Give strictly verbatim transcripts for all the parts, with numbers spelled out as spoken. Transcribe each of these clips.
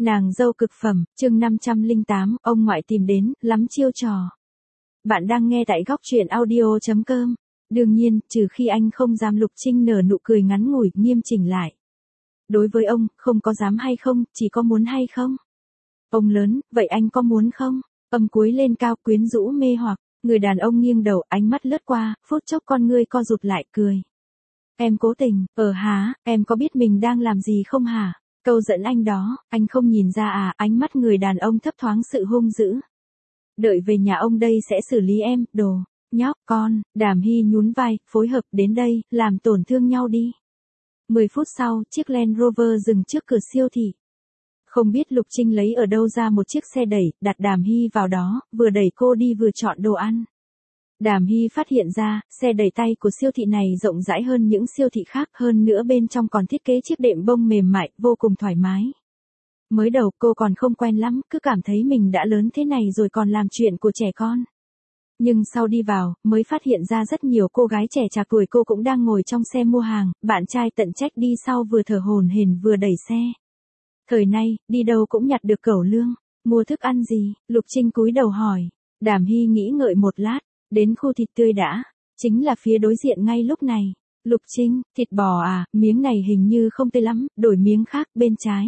Nàng dâu cực phẩm, chương năm trăm lẻ tám, ông ngoại tìm đến, lắm chiêu trò. Bạn đang nghe tại góc truyện audio chấm com. Đương nhiên, trừ khi anh không dám. Lục Trinh nở nụ cười ngắn ngủi, nghiêm chỉnh lại. Đối với ông, không có dám hay không, chỉ có muốn hay không. Ông lớn, vậy anh có muốn không? Âm cuối lên cao, quyến rũ mê hoặc. Người đàn ông nghiêng đầu, ánh mắt lướt qua, phút chốc con ngươi co rụt lại, cười. Em cố tình, ờ hả, em có biết mình đang làm gì không hả? Câu dẫn anh đó, anh không nhìn ra à? Ánh mắt người đàn ông thấp thoáng sự hung dữ. Đợi về nhà ông đây sẽ xử lý em, đồ nhóc con. Đàm Hy nhún vai, phối hợp, đến đây, làm tổn thương nhau đi. Mười phút sau, chiếc Land Rover dừng trước cửa siêu thị. Không biết Lục Trinh lấy ở đâu ra một chiếc xe đẩy, đặt Đàm Hy vào đó, vừa đẩy cô đi vừa chọn đồ ăn. Đàm Hy phát hiện ra, xe đẩy tay của siêu thị này rộng rãi hơn những siêu thị khác, hơn nữa bên trong còn thiết kế chiếc đệm bông mềm mại, vô cùng thoải mái. Mới đầu cô còn không quen lắm, cứ cảm thấy mình đã lớn thế này rồi còn làm chuyện của trẻ con. Nhưng sau đi vào, mới phát hiện ra rất nhiều cô gái trẻ trạc tuổi cô cũng đang ngồi trong xe mua hàng, bạn trai tận trách đi sau vừa thở hổn hển vừa đẩy xe. Thời nay, đi đâu cũng nhặt được cẩu lương. Mua thức ăn gì? Lục Trinh cúi đầu hỏi. Đàm Hy nghĩ ngợi một lát. Đến khu thịt tươi đã. Chính là phía đối diện ngay lúc này. Lục Trinh, thịt bò à, miếng này hình như không tươi lắm, đổi miếng khác, bên trái.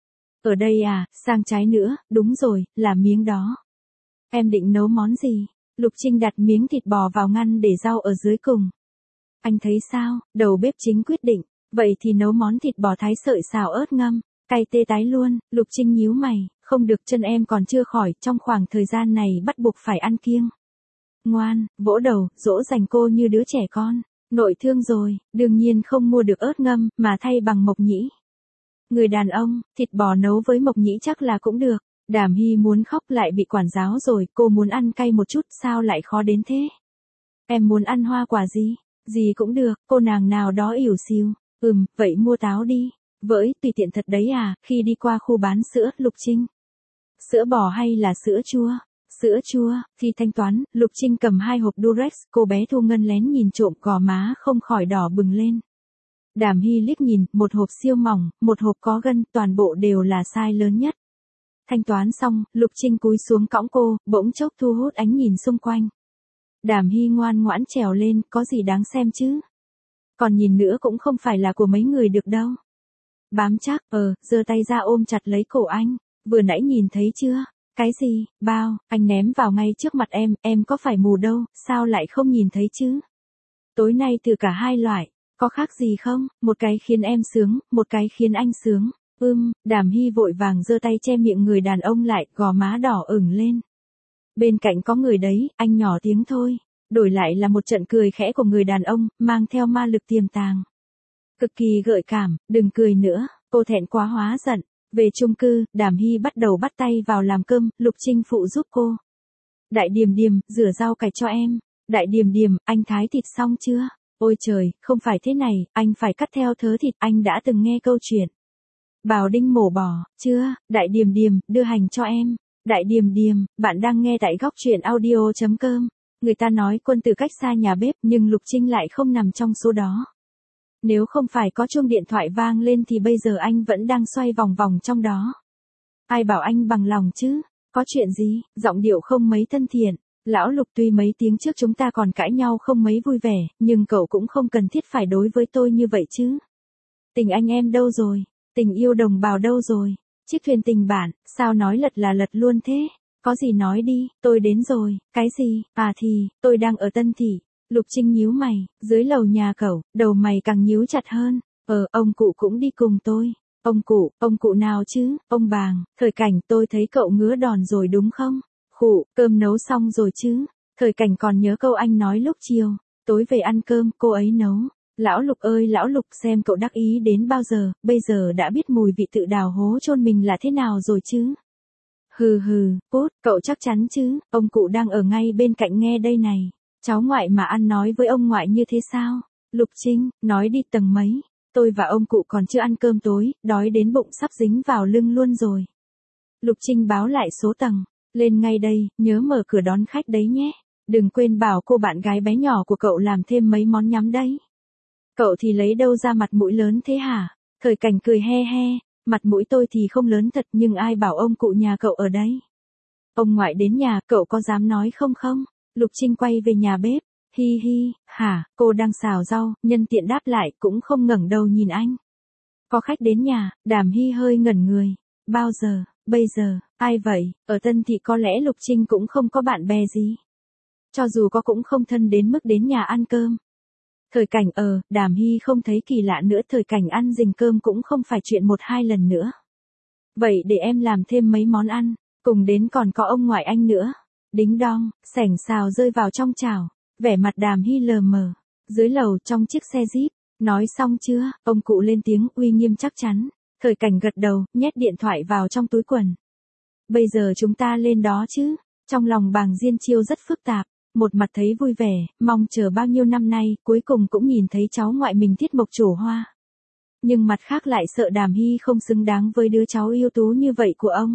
Ở đây à, sang trái nữa, đúng rồi, là miếng đó. Em định nấu món gì? Lục Trinh đặt miếng thịt bò vào ngăn để rau ở dưới cùng. Anh thấy sao? Đầu bếp chính quyết định. Vậy thì nấu món thịt bò thái sợi xào ớt ngâm. Cay tê tái luôn. Lục Trinh nhíu mày. Không được, chân em còn chưa khỏi, trong khoảng thời gian này bắt buộc phải ăn kiêng. Ngoan, vỗ đầu, dỗ dành cô như đứa trẻ con. Nội thương rồi, đương nhiên không mua được ớt ngâm, mà thay bằng mộc nhĩ. Người đàn ông, thịt bò nấu với mộc nhĩ chắc là cũng được. Đàm Hy muốn khóc, lại bị quản giáo rồi, cô muốn ăn cay một chút, sao lại khó đến thế? Em muốn ăn hoa quả gì? Gì cũng được, cô nàng nào đó ỉu xìu. Ừm, vậy mua táo đi. Với, tùy tiện thật đấy à, khi đi qua khu bán sữa, Lục Trinh. Sữa bò hay là sữa chua? Sữa chua. Khi thanh toán, Lục Trinh cầm hai hộp Durex, cô bé Thu Ngân lén nhìn trộm, gò má không khỏi đỏ bừng lên. Đàm Hy liếc nhìn, một hộp siêu mỏng, một hộp có gân, toàn bộ đều là size lớn nhất. Thanh toán xong, Lục Trinh cúi xuống cõng cô, bỗng chốc thu hút ánh nhìn xung quanh. Đàm Hy ngoan ngoãn trèo lên, có gì đáng xem chứ? Còn nhìn nữa cũng không phải là của mấy người được đâu. Bám chắc, ờ, giơ tay ra ôm chặt lấy cổ anh. Vừa nãy nhìn thấy chưa? Cái gì? Bao? Anh ném vào ngay trước mặt em, em có phải mù đâu, sao lại không nhìn thấy chứ? Tối nay thử cả hai loại, có khác gì không? Một cái khiến em sướng, một cái khiến anh sướng. Ưm, Đàm Hy vội vàng giơ tay che miệng người đàn ông lại, gò má đỏ ửng lên. Bên cạnh có người đấy, anh nhỏ tiếng thôi. Đổi lại là một trận cười khẽ của người đàn ông, mang theo ma lực tiềm tàng. Cực kỳ gợi cảm, đừng cười nữa, cô thẹn quá hóa giận. Về chung cư, Đàm Hy bắt đầu bắt tay vào làm cơm, Lục Trinh phụ giúp cô. Đại Điềm Điềm, rửa rau cải cho em. Đại Điềm Điềm, anh thái thịt xong chưa? Ôi trời, không phải thế này, anh phải cắt theo thớ thịt, anh đã từng nghe câu chuyện. Bào đinh mổ bò, chưa? Đại Điềm Điềm, đưa hành cho em. Đại Điềm Điềm, bạn đang nghe tại góc truyện audio chấm com. Người ta nói quân tử cách xa nhà bếp, nhưng Lục Trinh lại không nằm trong số đó. Nếu không phải có chuông điện thoại vang lên thì bây giờ anh vẫn đang xoay vòng vòng trong đó. Ai bảo anh bằng lòng chứ? Có chuyện gì? Giọng điệu không mấy thân thiện. Lão Lục, tuy mấy tiếng trước chúng ta còn cãi nhau không mấy vui vẻ, nhưng cậu cũng không cần thiết phải đối với tôi như vậy chứ. Tình anh em đâu rồi? Tình yêu đồng bào đâu rồi? Chiếc thuyền tình bạn, sao nói lật là lật luôn thế? Có gì nói đi, tôi đến rồi. Cái gì? À thì, tôi đang ở Tân Thị. Lục Trinh nhíu mày, dưới lầu nhà cậu, đầu mày càng nhíu chặt hơn. Ờ, ông cụ cũng đi cùng tôi. Ông cụ, ông cụ nào chứ? Ông Bàng. Thời Cảnh, tôi thấy cậu ngứa đòn rồi đúng không? Khụ, cơm nấu xong rồi chứ? Thời Cảnh còn nhớ câu anh nói lúc chiều. Tối về ăn cơm, cô ấy nấu. Lão Lục ơi lão Lục, xem cậu đắc ý đến bao giờ, bây giờ đã biết mùi vị tự đào hố chôn mình là thế nào rồi chứ? Hừ hừ, cút, cậu chắc chắn chứ, ông cụ đang ở ngay bên cạnh nghe đây này. Cháu ngoại mà ăn nói với ông ngoại như thế sao? Lục Trinh, nói đi tầng mấy? Tôi và ông cụ còn chưa ăn cơm tối, đói đến bụng sắp dính vào lưng luôn rồi. Lục Trinh báo lại số tầng. Lên ngay đây, nhớ mở cửa đón khách đấy nhé. Đừng quên bảo cô bạn gái bé nhỏ của cậu làm thêm mấy món nhắm đấy. Cậu thì lấy đâu ra mặt mũi lớn thế hả? Thời Cảnh cười he he. Mặt mũi tôi thì không lớn thật nhưng ai bảo ông cụ nhà cậu ở đây. Ông ngoại đến nhà, cậu có dám nói không không? Lục Trinh quay về nhà bếp. Hi hi, hả, cô đang xào rau, nhân tiện đáp lại cũng không ngẩng đầu nhìn anh. Có khách đến nhà, Đàm Hy hơi ngẩn người. Bao giờ, bây giờ, ai vậy? Ở Tân Thị có lẽ Lục Trinh cũng không có bạn bè gì. Cho dù có cũng không thân đến mức đến nhà ăn cơm. Thời cảnh ờ, Đàm Hy không thấy kỳ lạ nữa, thời cảnh ăn rình cơm cũng không phải chuyện một hai lần nữa. Vậy để em làm thêm mấy món ăn, cùng đến còn có ông ngoại anh nữa. Đính đong, sảnh xào rơi vào trong chảo, vẻ mặt Đàm Hy lờ mờ. Dưới lầu trong chiếc xe Jeep, nói xong chưa, ông cụ lên tiếng uy nghiêm chắc chắn. Thời cảnh gật đầu, nhét điện thoại vào trong túi quần. Bây giờ chúng ta lên đó chứ, trong lòng Bàng Diên Chiêu rất phức tạp. Một mặt thấy vui vẻ, mong chờ bao nhiêu năm nay, cuối cùng cũng nhìn thấy cháu ngoại mình Tiết Mộc trổ hoa. Nhưng mặt khác lại sợ Đàm Hy không xứng đáng với đứa cháu ưu tú như vậy của ông.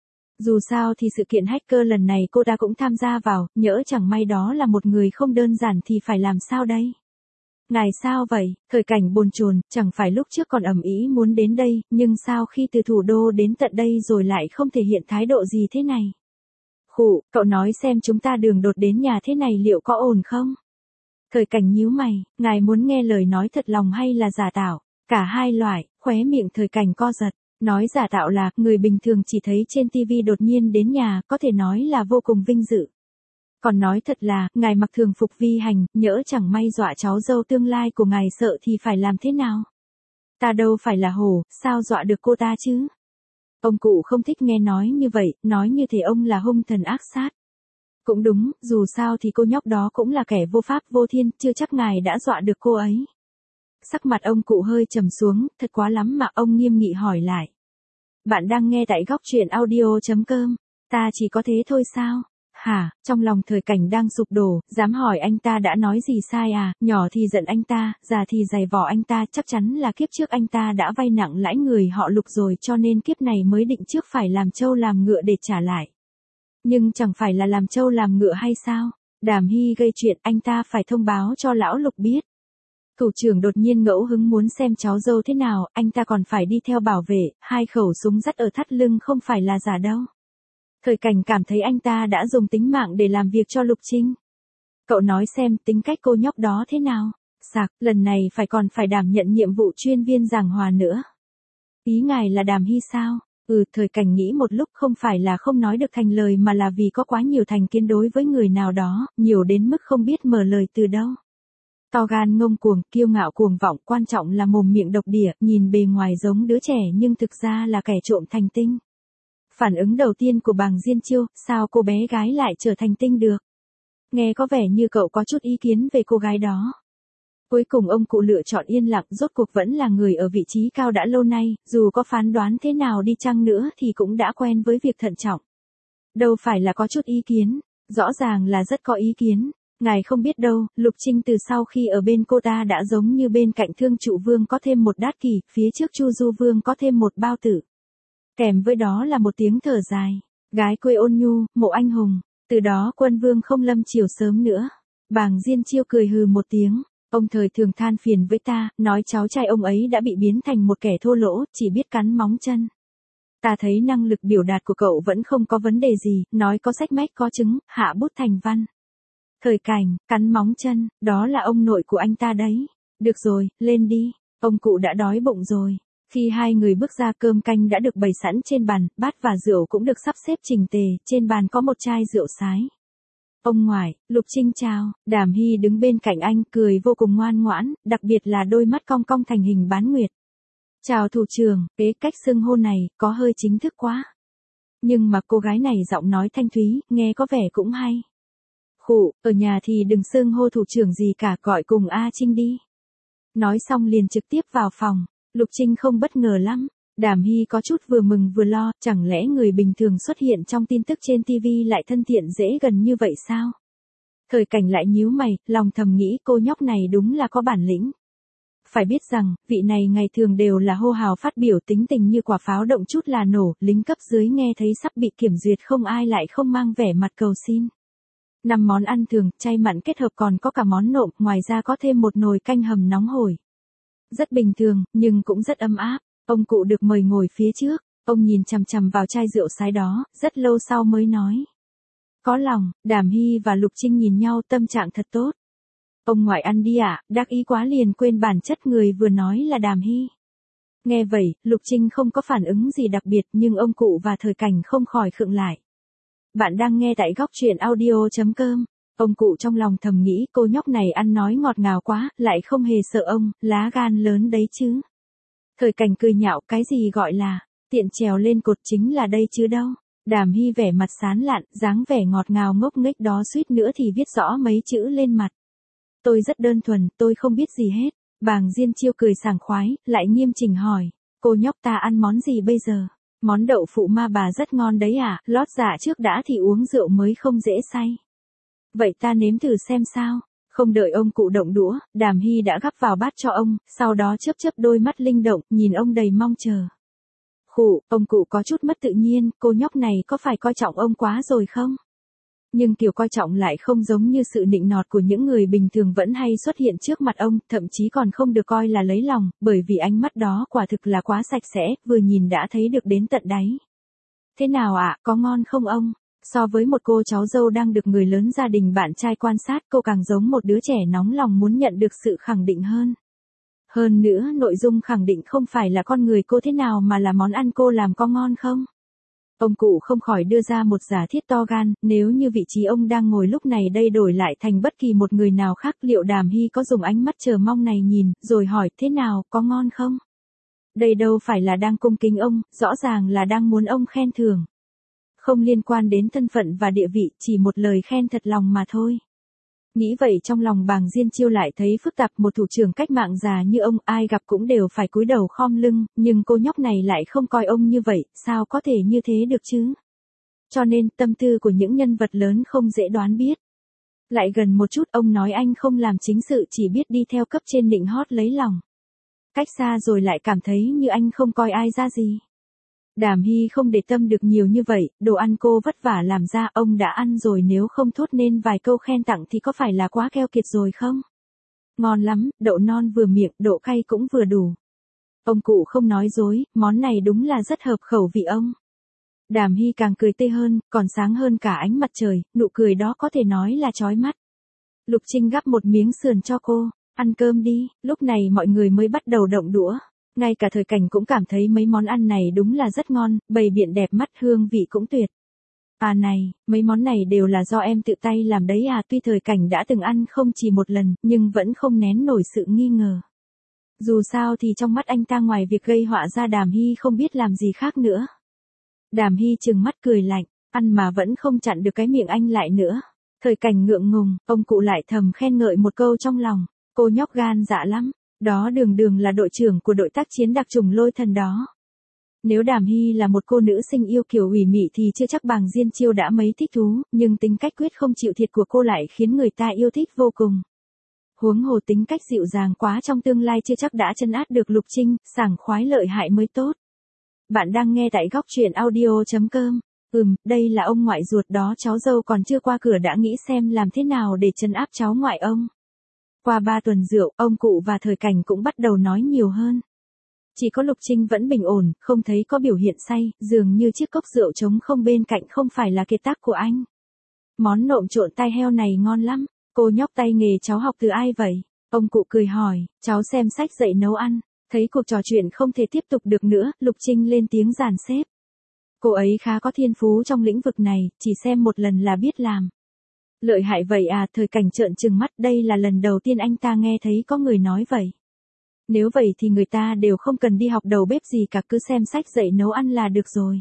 Dù sao thì sự kiện hacker lần này cô ta cũng tham gia vào, nhỡ chẳng may đó là một người không đơn giản thì phải làm sao đây? Ngài sao vậy? Thời cảnh bồn chồn, chẳng phải lúc trước còn ầm ĩ muốn đến đây, nhưng sao khi từ thủ đô đến tận đây rồi lại không thể hiện thái độ gì thế này? Khụ, cậu nói xem chúng ta đường đột đến nhà thế này liệu có ổn không? Thời cảnh nhíu mày, ngài muốn nghe lời nói thật lòng hay là giả tạo? Cả hai loại, khóe miệng thời cảnh co giật. Nói giả tạo là, người bình thường chỉ thấy trên tivi đột nhiên đến nhà, có thể nói là vô cùng vinh dự. Còn nói thật là, ngài mặc thường phục vi hành, nhỡ chẳng may dọa cháu dâu tương lai của ngài sợ thì phải làm thế nào? Ta đâu phải là hổ, sao dọa được cô ta chứ? Ông cụ không thích nghe nói như vậy, nói như thể ông là hung thần ác sát. Cũng đúng, dù sao thì cô nhóc đó cũng là kẻ vô pháp vô thiên, chưa chắc ngài đã dọa được cô ấy. Sắc mặt ông cụ hơi trầm xuống, thật quá lắm mà ông nghiêm nghị hỏi lại. Bạn đang nghe tại góc truyện audio.com, ta chỉ có thế thôi sao? Hả, trong lòng thời cảnh đang sụp đổ, dám hỏi anh ta đã nói gì sai à, nhỏ thì giận anh ta, già thì giày vò anh ta, chắc chắn là kiếp trước anh ta đã vay nặng lãi người họ Lục rồi cho nên kiếp này mới định trước phải làm trâu làm ngựa để trả lại. Nhưng chẳng phải là làm trâu làm ngựa hay sao? Đàm Hy gây chuyện anh ta phải thông báo cho lão Lục biết. Thủ trưởng đột nhiên ngẫu hứng muốn xem cháu dâu thế nào, anh ta còn phải đi theo bảo vệ, hai khẩu súng dắt ở thắt lưng không phải là giả đâu. Thời cảnh cảm thấy anh ta đã dùng tính mạng để làm việc cho Lục Trinh. Cậu nói xem tính cách cô nhóc đó thế nào? Sạc, lần này phải còn phải đảm nhận nhiệm vụ chuyên viên giảng hòa nữa. Ý ngài là Đàm Hy sao? Ừ, thời cảnh nghĩ một lúc không phải là không nói được thành lời mà là vì có quá nhiều thành kiến đối với người nào đó, nhiều đến mức không biết mở lời từ đâu. To gan ngông cuồng, kiêu ngạo cuồng vọng, quan trọng là mồm miệng độc địa, nhìn bề ngoài giống đứa trẻ nhưng thực ra là kẻ trộm thành tinh. Phản ứng đầu tiên của Bàng Diên Chiêu, sao cô bé gái lại trở thành tinh được? Nghe có vẻ như cậu có chút ý kiến về cô gái đó. Cuối cùng ông cụ lựa chọn yên lặng, rốt cuộc vẫn là người ở vị trí cao đã lâu nay, dù có phán đoán thế nào đi chăng nữa thì cũng đã quen với việc thận trọng. Đâu phải là có chút ý kiến, rõ ràng là rất có ý kiến. Ngài không biết đâu, Lục Trinh từ sau khi ở bên cô ta đã giống như bên cạnh Thương Trụ Vương có thêm một đát kỷ, phía trước Chu Du Vương có thêm một bao tử. Kèm với đó là một tiếng thở dài. Gái quê ôn nhu, mộ anh hùng. Từ đó Quân Vương không lâm chiều sớm nữa. Bàng Diên Chiêu cười hừ một tiếng. Ông thời thường than phiền với ta, nói cháu trai ông ấy đã bị biến thành một kẻ thô lỗ, chỉ biết cắn móng chân. Ta thấy năng lực biểu đạt của cậu vẫn không có vấn đề gì, nói có sách mách có chứng, hạ bút thành văn. Thời cảnh, cắn móng chân, đó là ông nội của anh ta đấy. Được rồi, lên đi, ông cụ đã đói bụng rồi. Khi hai người bước ra cơm canh đã được bày sẵn trên bàn, bát và rượu cũng được sắp xếp chỉnh tề, trên bàn có một chai rượu sái. Ông ngoại, Lục Trinh chào, Đàm Hy đứng bên cạnh anh cười vô cùng ngoan ngoãn, đặc biệt là đôi mắt cong cong thành hình bán nguyệt. Chào thủ trưởng, cái cách xưng hô này, có hơi chính thức quá. Nhưng mà cô gái này giọng nói thanh thúy, nghe có vẻ cũng hay. Khụ, ở nhà thì đừng xưng hô thủ trưởng gì cả, gọi cùng A Trinh đi. Nói xong liền trực tiếp vào phòng. Lục Trinh không bất ngờ lắm. Đàm Hy có chút vừa mừng vừa lo, chẳng lẽ người bình thường xuất hiện trong tin tức trên ti vi lại thân thiện dễ gần như vậy sao? Thời cảnh lại nhíu mày, lòng thầm nghĩ cô nhóc này đúng là có bản lĩnh. Phải biết rằng, vị này ngày thường đều là hô hào phát biểu, tính tình như quả pháo động chút là nổ, lính cấp dưới nghe thấy sắp bị kiểm duyệt không ai lại không mang vẻ mặt cầu xin. Năm món ăn thường, chay mặn kết hợp còn có cả món nộm, ngoài ra có thêm một nồi canh hầm nóng hổi. Rất bình thường, nhưng cũng rất ấm áp. Ông cụ được mời ngồi phía trước, ông nhìn chằm chằm vào chai rượu sái đó, rất lâu sau mới nói. Có lòng, Đàm Hy và Lục Trinh nhìn nhau tâm trạng thật tốt. Ông ngoại ăn đi ạ, à, đắc ý quá liền quên bản chất người vừa nói là Đàm Hy. Nghe vậy, Lục Trinh không có phản ứng gì đặc biệt nhưng ông cụ và Thời Cảnh không khỏi khựng lại. Bạn đang nghe tại góc truyện audio.com. Ông cụ trong lòng thầm nghĩ cô nhóc này ăn nói ngọt ngào quá, lại không hề sợ ông, lá gan lớn đấy chứ. Thời Cảnh cười nhạo cái gì gọi là, tiện trèo lên cột chính là đây chứ đâu. Đàm Hy vẻ mặt sán lạn, dáng vẻ ngọt ngào ngốc nghếch đó suýt nữa thì viết rõ mấy chữ lên mặt. Tôi rất đơn thuần, tôi không biết gì hết. Bàng Diên Chiêu cười sảng khoái, lại nghiêm chỉnh hỏi, cô nhóc ta ăn món gì bây giờ? Món đậu phụ ma bà rất ngon đấy à, lót dạ trước đã thì uống rượu mới không dễ say. Vậy ta nếm thử xem sao. Không đợi ông cụ động đũa, Đàm Hy đã gắp vào bát cho ông, sau đó chớp chớp đôi mắt linh động, nhìn ông đầy mong chờ. Khụ, ông cụ có chút mất tự nhiên, cô nhóc này có phải coi trọng ông quá rồi không? Nhưng kiểu coi trọng lại không giống như sự nịnh nọt của những người bình thường vẫn hay xuất hiện trước mặt ông, thậm chí còn không được coi là lấy lòng, bởi vì ánh mắt đó quả thực là quá sạch sẽ, vừa nhìn đã thấy được đến tận đáy. Thế nào ạ, à, có ngon không ông? So với một cô cháu dâu đang được người lớn gia đình bạn trai quan sát, cô càng giống một đứa trẻ nóng lòng muốn nhận được sự khẳng định hơn. Hơn nữa, nội dung khẳng định không phải là con người cô thế nào mà là món ăn cô làm có ngon không? Ông cụ không khỏi đưa ra một giả thiết to gan, nếu như vị trí ông đang ngồi lúc này đây đổi lại thành bất kỳ một người nào khác, liệu Đàm Hy có dùng ánh mắt chờ mong này nhìn, rồi hỏi thế nào, có ngon không? Đây đâu phải là đang cung kính ông, rõ ràng là đang muốn ông khen thưởng. Không liên quan đến thân phận và địa vị, chỉ một lời khen thật lòng mà thôi. Nghĩ vậy trong lòng Bàng Diên Chiêu lại thấy phức tạp, một thủ trưởng cách mạng già như ông ai gặp cũng đều phải cúi đầu khom lưng, nhưng cô nhóc này lại không coi ông như vậy, sao có thể như thế được chứ? Cho nên tâm tư của những nhân vật lớn không dễ đoán biết. Lại gần một chút ông nói anh không làm chính sự, chỉ biết đi theo cấp trên nịnh hót lấy lòng. Cách xa rồi lại cảm thấy như anh không coi ai ra gì. Đàm Hy không để tâm được nhiều như vậy, đồ ăn cô vất vả làm ra ông đã ăn rồi, nếu không thốt nên vài câu khen tặng thì có phải là quá keo kiệt rồi không? Ngon lắm, đậu non vừa miệng, độ cay cũng vừa đủ. Ông cụ không nói dối, món này đúng là rất hợp khẩu vị ông. Đàm Hy càng cười tươi hơn, còn sáng hơn cả ánh mặt trời, nụ cười đó có thể nói là chói mắt. Lục Trinh gắp một miếng sườn cho cô, ăn cơm đi, lúc này mọi người mới bắt đầu động đũa. Ngay cả Thời Cảnh cũng cảm thấy mấy món ăn này đúng là rất ngon, bày biện đẹp mắt, hương vị cũng tuyệt. À này, mấy món này đều là do em tự tay làm đấy à, tuy Thời Cảnh đã từng ăn không chỉ một lần, nhưng vẫn không nén nổi sự nghi ngờ. Dù sao thì trong mắt anh ta ngoài việc gây họa ra Đàm Hy không biết làm gì khác nữa. Đàm Hy trừng mắt cười lạnh, ăn mà vẫn không chặn được cái miệng anh lại nữa. Thời Cảnh ngượng ngùng, ông cụ lại thầm khen ngợi một câu trong lòng, cô nhóc gan dạ lắm. Đó đường đường là đội trưởng của đội tác chiến đặc chủng Lôi Thần đó. Nếu Đàm Hy là một cô nữ sinh yêu kiểu ủy mị thì chưa chắc Bàng Diên Chiêu đã mấy thích thú, nhưng tính cách quyết không chịu thiệt của cô lại khiến người ta yêu thích vô cùng. Huống hồ tính cách dịu dàng quá trong tương lai chưa chắc đã trấn áp được Lục Trinh, sảng khoái lợi hại mới tốt. Bạn đang nghe tại góc truyện audio.com. Ừm, đây là ông ngoại ruột đó, cháu dâu còn chưa qua cửa đã nghĩ xem làm thế nào để trấn áp cháu ngoại ông. Qua ba tuần rượu, ông cụ và Thời Cảnh cũng bắt đầu nói nhiều hơn. Chỉ có Lục Trinh vẫn bình ổn, không thấy có biểu hiện say, dường như chiếc cốc rượu trống không bên cạnh không phải là kiệt tác của anh. Món nộm trộn tai heo này ngon lắm, cô nhóc tay nghề cháu học từ ai vậy? Ông cụ cười hỏi, cháu xem sách dạy nấu ăn. Thấy cuộc trò chuyện không thể tiếp tục được nữa, Lục Trinh lên tiếng dàn xếp. Cô ấy khá có thiên phú trong lĩnh vực này, chỉ xem một lần là biết làm. Lợi hại vậy à, Thời Cảnh trợn trừng mắt, đây là lần đầu tiên anh ta nghe thấy có người nói vậy. Nếu vậy thì người ta đều không cần đi học đầu bếp gì cả, cứ xem sách dạy nấu ăn là được rồi.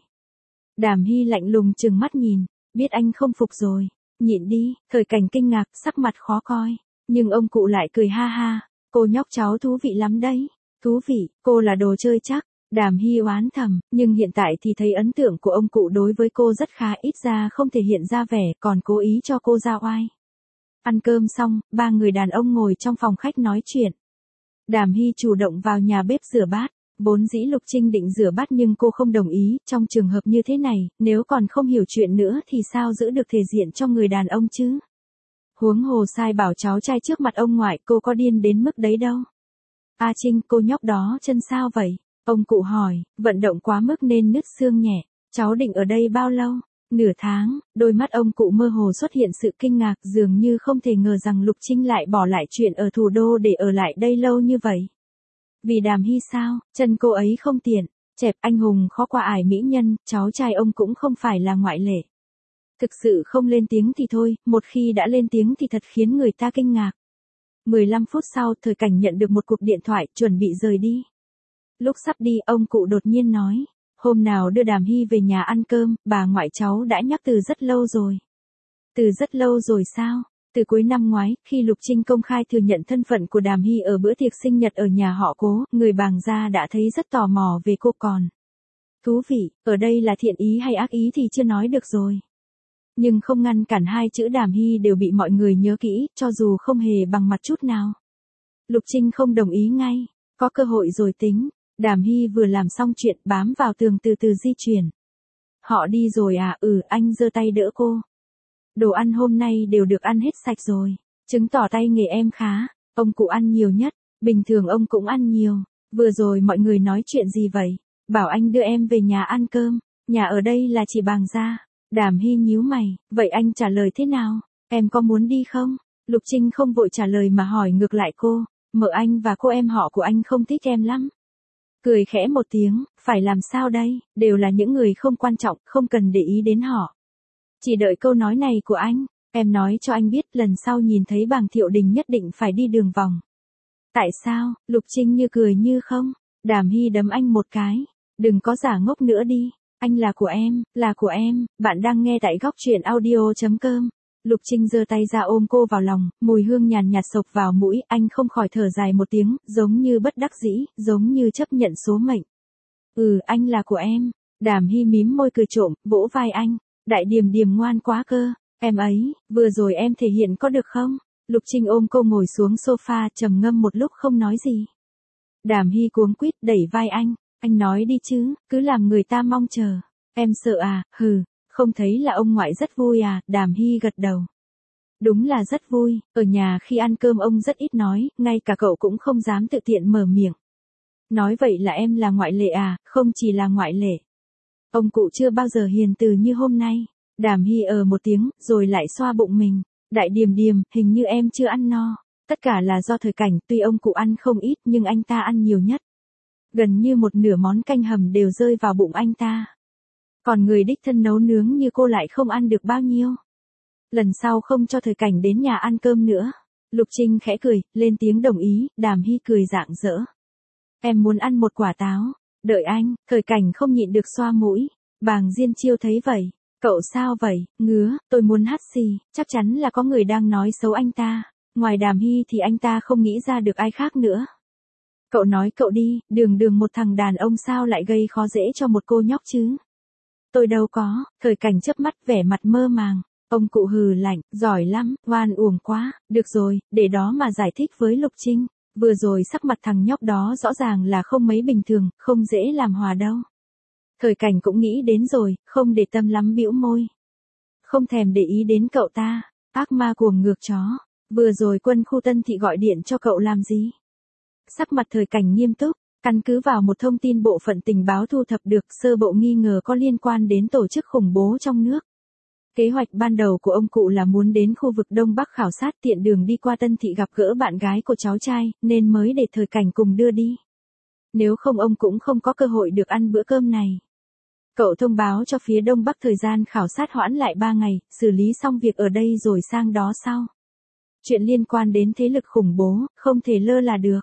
Đàm Hy lạnh lùng trừng mắt nhìn, biết anh không phục rồi, nhịn đi. Thời Cảnh kinh ngạc, sắc mặt khó coi, nhưng ông cụ lại cười ha ha, cô nhóc cháu thú vị lắm đấy. Thú vị, cô là đồ chơi chắc. Đàm Hy oán thầm, nhưng hiện tại thì thấy ấn tượng của ông cụ đối với cô rất khá, ít ra không thể hiện ra vẻ, còn cố ý cho cô ra oai. Ăn cơm xong, ba người đàn ông ngồi trong phòng khách nói chuyện. Đàm Hy chủ động vào nhà bếp rửa bát, vốn dĩ Lục Trinh định rửa bát nhưng cô không đồng ý, trong trường hợp như thế này, nếu còn không hiểu chuyện nữa thì sao giữ được thể diện cho người đàn ông chứ? Huống hồ sai bảo cháu trai trước mặt ông ngoại, cô có điên đến mức đấy đâu. A Trinh, cô nhóc đó chân sao vậy? Ông cụ hỏi, vận động quá mức nên nứt xương nhẹ. Cháu định ở đây bao lâu? Nửa tháng. Đôi mắt ông cụ mơ hồ xuất hiện sự kinh ngạc, dường như không thể ngờ rằng Lục Trinh lại bỏ lại chuyện ở thủ đô để ở lại đây lâu như vậy. Vì Đàm Hy sao? Chân cô ấy không tiện. Chẹp, anh hùng khó qua ải mỹ nhân, cháu trai ông cũng không phải là ngoại lệ. Thực sự không lên tiếng thì thôi, một khi đã lên tiếng thì thật khiến người ta kinh ngạc. mười lăm phút sau, Thời Cảnh nhận được một cuộc điện thoại, chuẩn bị rời đi. Lúc sắp đi, ông cụ đột nhiên nói, hôm nào đưa Đàm Hy về nhà ăn cơm, bà ngoại cháu đã nhắc từ rất lâu rồi. Từ rất lâu rồi sao? Từ cuối năm ngoái, khi Lục Trinh công khai thừa nhận thân phận của Đàm Hy ở bữa tiệc sinh nhật ở nhà họ Cố, người bàng gia đã thấy rất tò mò về cô còn. Thú vị, ở đây là thiện ý hay ác ý thì chưa nói được rồi. Nhưng không ngăn cản hai chữ Đàm Hy đều bị mọi người nhớ kỹ, cho dù không hề bằng mặt chút nào. Lục Trinh không đồng ý ngay, có cơ hội rồi tính. Đàm Hy vừa làm xong chuyện bám vào tường từ từ di chuyển. Họ đi rồi à? Ừ, anh giơ tay đỡ cô. Đồ ăn hôm nay đều được ăn hết sạch rồi, chứng tỏ tay nghề em khá. Ông cụ ăn nhiều nhất, bình thường ông cũng ăn nhiều. Vừa rồi mọi người nói chuyện gì vậy? Bảo anh đưa em về nhà ăn cơm, nhà ở đây là chỉ bàng gia. Đàm Hy nhíu mày, vậy anh trả lời thế nào? Em có muốn đi không? Lục Trinh không vội trả lời mà hỏi ngược lại cô, mợ anh và cô em họ của anh không thích em lắm. Cười khẽ một tiếng, phải làm sao đây, đều là những người không quan trọng, không cần để ý đến họ. Chỉ đợi câu nói này của anh, em nói cho anh biết lần sau nhìn thấy Bàng Thiệu Đình nhất định phải đi đường vòng. Tại sao? Lục Trinh như cười như không. Đàm Hy đấm anh một cái, đừng có giả ngốc nữa đi, anh là của em, là của em. Bạn đang nghe tại góc truyện audio chấm com. Lục Trinh giơ tay ra ôm cô vào lòng, mùi hương nhàn nhạt xộc vào mũi, anh không khỏi thở dài một tiếng, giống như bất đắc dĩ, giống như chấp nhận số mệnh. Ừ, anh là của em. Đàm Hy mím môi cười trộm, vỗ vai anh. Đại Điềm Điềm ngoan quá cơ, em ấy, vừa rồi em thể hiện có được không? Lục Trinh ôm cô ngồi xuống sofa, trầm ngâm một lúc không nói gì. Đàm Hy cuống quýt đẩy vai anh, anh nói đi chứ, cứ làm người ta mong chờ. Em sợ à? Hừ. Không thấy là ông ngoại rất vui à? Đàm Hy gật đầu. Đúng là rất vui, ở nhà khi ăn cơm ông rất ít nói, ngay cả cậu cũng không dám tự tiện mở miệng. Nói vậy là em là ngoại lệ à? Không chỉ là ngoại lệ. Ông cụ chưa bao giờ hiền từ như hôm nay. Đàm Hy ờ một tiếng, rồi lại xoa bụng mình. Đại Điềm Điềm, hình như em chưa ăn no. Tất cả là do Thời Cảnh, tuy ông cụ ăn không ít nhưng anh ta ăn nhiều nhất. Gần như một nửa món canh hầm đều rơi vào bụng anh ta. Còn người đích thân nấu nướng như cô lại không ăn được bao nhiêu. Lần sau không cho Thời Cảnh đến nhà ăn cơm nữa. Lục Trinh khẽ cười, lên tiếng đồng ý. Đàm Hy cười rạng rỡ. Em muốn ăn một quả táo. Đợi anh. Thời Cảnh không nhịn được xoa mũi. Bàng Diên Chiêu thấy vậy. Cậu sao vậy? Ngứa, tôi muốn hắt xì. Chắc chắn là có người đang nói xấu anh ta. Ngoài Đàm Hy thì anh ta không nghĩ ra được ai khác nữa. Cậu nói cậu đi, đường đường một thằng đàn ông sao lại gây khó dễ cho một cô nhóc chứ? Tôi đâu có. Thời Cảnh chớp mắt vẻ mặt mơ màng. Ông cụ hừ lạnh, giỏi lắm, oan uổng quá. Được rồi, để đó mà giải thích với Lục Trinh. Vừa rồi sắc mặt thằng nhóc đó rõ ràng là không mấy bình thường, không dễ làm hòa đâu. Thời Cảnh cũng nghĩ đến rồi, không để tâm lắm bĩu môi. Không thèm để ý đến cậu ta, ác ma cuồng ngược chó. Vừa rồi quân khu Tân Thị gọi điện cho cậu làm gì? Sắc mặt Thời Cảnh nghiêm túc, căn cứ vào một thông tin bộ phận tình báo thu thập được, sơ bộ nghi ngờ có liên quan đến tổ chức khủng bố trong nước. Kế hoạch ban đầu của ông cụ là muốn đến khu vực Đông Bắc khảo sát, tiện đường đi qua Tân Thị gặp gỡ bạn gái của cháu trai, nên mới để Thời Cảnh cùng đưa đi. Nếu không ông cũng không có cơ hội được ăn bữa cơm này. Cậu thông báo cho phía Đông Bắc thời gian khảo sát hoãn lại ba ngày, xử lý xong việc ở đây rồi sang đó sau. Chuyện liên quan đến thế lực khủng bố, không thể lơ là được.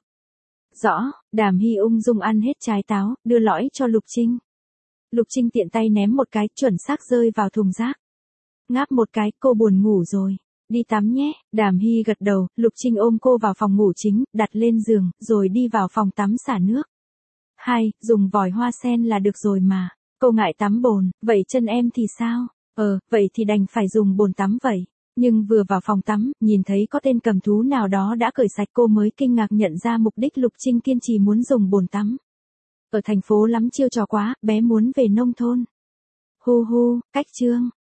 Rõ, Đàm Hy ung dung ăn hết trái táo, đưa lõi cho Lục Trinh. Lục Trinh tiện tay ném một cái, chuẩn xác rơi vào thùng rác. Ngáp một cái, cô buồn ngủ rồi. Đi tắm nhé. Đàm Hy gật đầu, Lục Trinh ôm cô vào phòng ngủ chính, đặt lên giường, rồi đi vào phòng tắm xả nước. Hai, dùng vòi hoa sen là được rồi mà. Cô ngại tắm bồn, vậy chân em thì sao? Ờ, vậy thì đành phải dùng bồn tắm vậy. Nhưng vừa vào phòng tắm, nhìn thấy có tên cầm thú nào đó đã cởi sạch, cô mới kinh ngạc nhận ra mục đích Lục Trinh kiên trì muốn dùng bồn tắm. Ở thành phố lắm chiêu trò quá, bé muốn về nông thôn. Hu hu, cách chương.